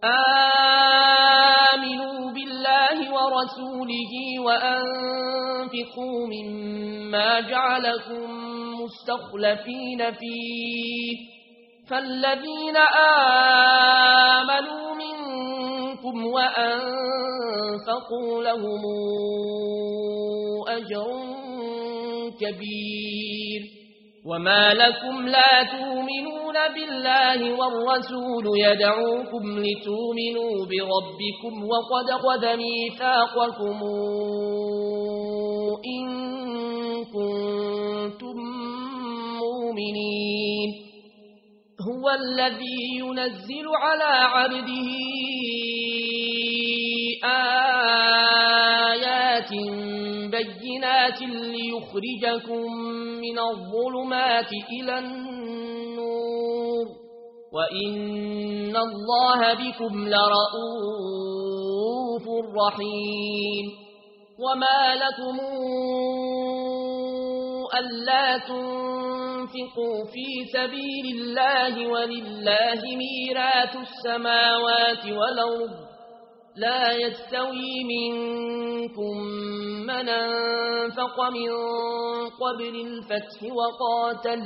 آمنوا بالله ورسوله وأنفقوا مما جعلكم مستخلفين فيه فالذين آمنوا منكم وأنفقوا لهم أجر كبير وما لكم لا تؤمنون بالله والرسول يدعوكم لتؤمنوا بربكم وقد خذ ميثاقكم إن كنتم مؤمنين هو الذي ينزل على عبده آيات بينات ليخرجكم من الظلمات إلى النور وإن الله بكم لرؤوف رحيم وما لكم ألا تنفقوا في سبيل الله ولله ميراث السماوات والأرض لا يستوي منكم من أنفق من قبل الفتح وقاتل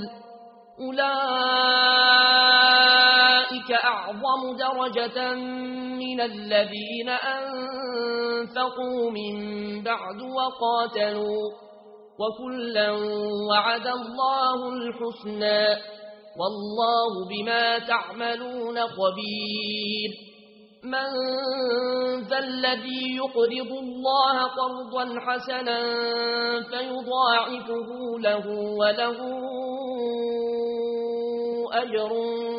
أولئك أعظم درجة من الذين أنفقوا من بعد وقاتلوا وكلا وعد الله الحسنى والله بما تعملون خبير من ذا الذي يقرض الله قرضا حسنا فيضاعفه له وله أجر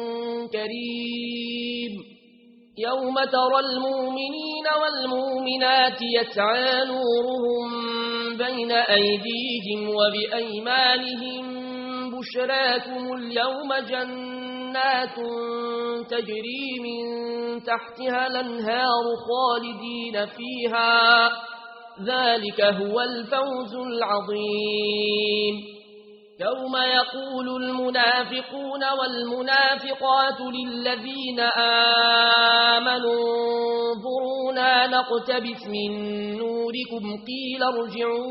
كريم يوم ترى المؤمنين والمؤمنات يسعى نورهم بين أيديهم وبأيمانهم بشراكم اليوم جنات تجري من تحتها الأنهار خالدين فيها ذلك هو الفوز العظيم يوم يقول المنافقون والمنافقات للذين آمنوا انظرونا نقتبس من نوركم قيل ارجعوا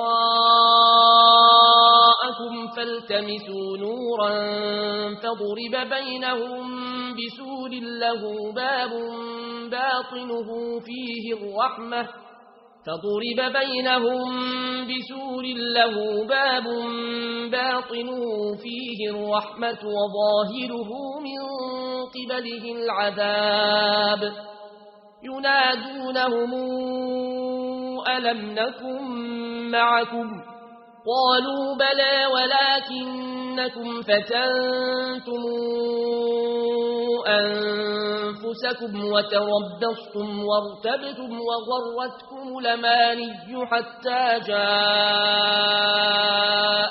وراءكم فالتمسوا نورا فضرب بينهم بسور له باب باطنه فيه الرحمة فضرب بينهم بسور له باب باطنه فيه الرحمة وظاهره من قبله العذاب ينادونهم ألم نكن معكم قالوا بلى ولكنكم فتنتم أنفسكم وتربصتم وارتبتم وغرتكم الأماني حتى جاء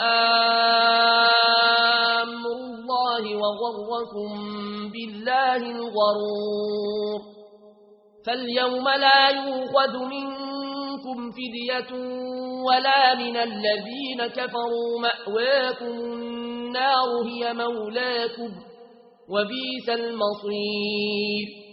أمر الله وغركم بالله الغرور فاليوم لا يؤخذ منكم فدية ولا من الذين كفروا مأواكم النار هي مولاكم وبئس المصير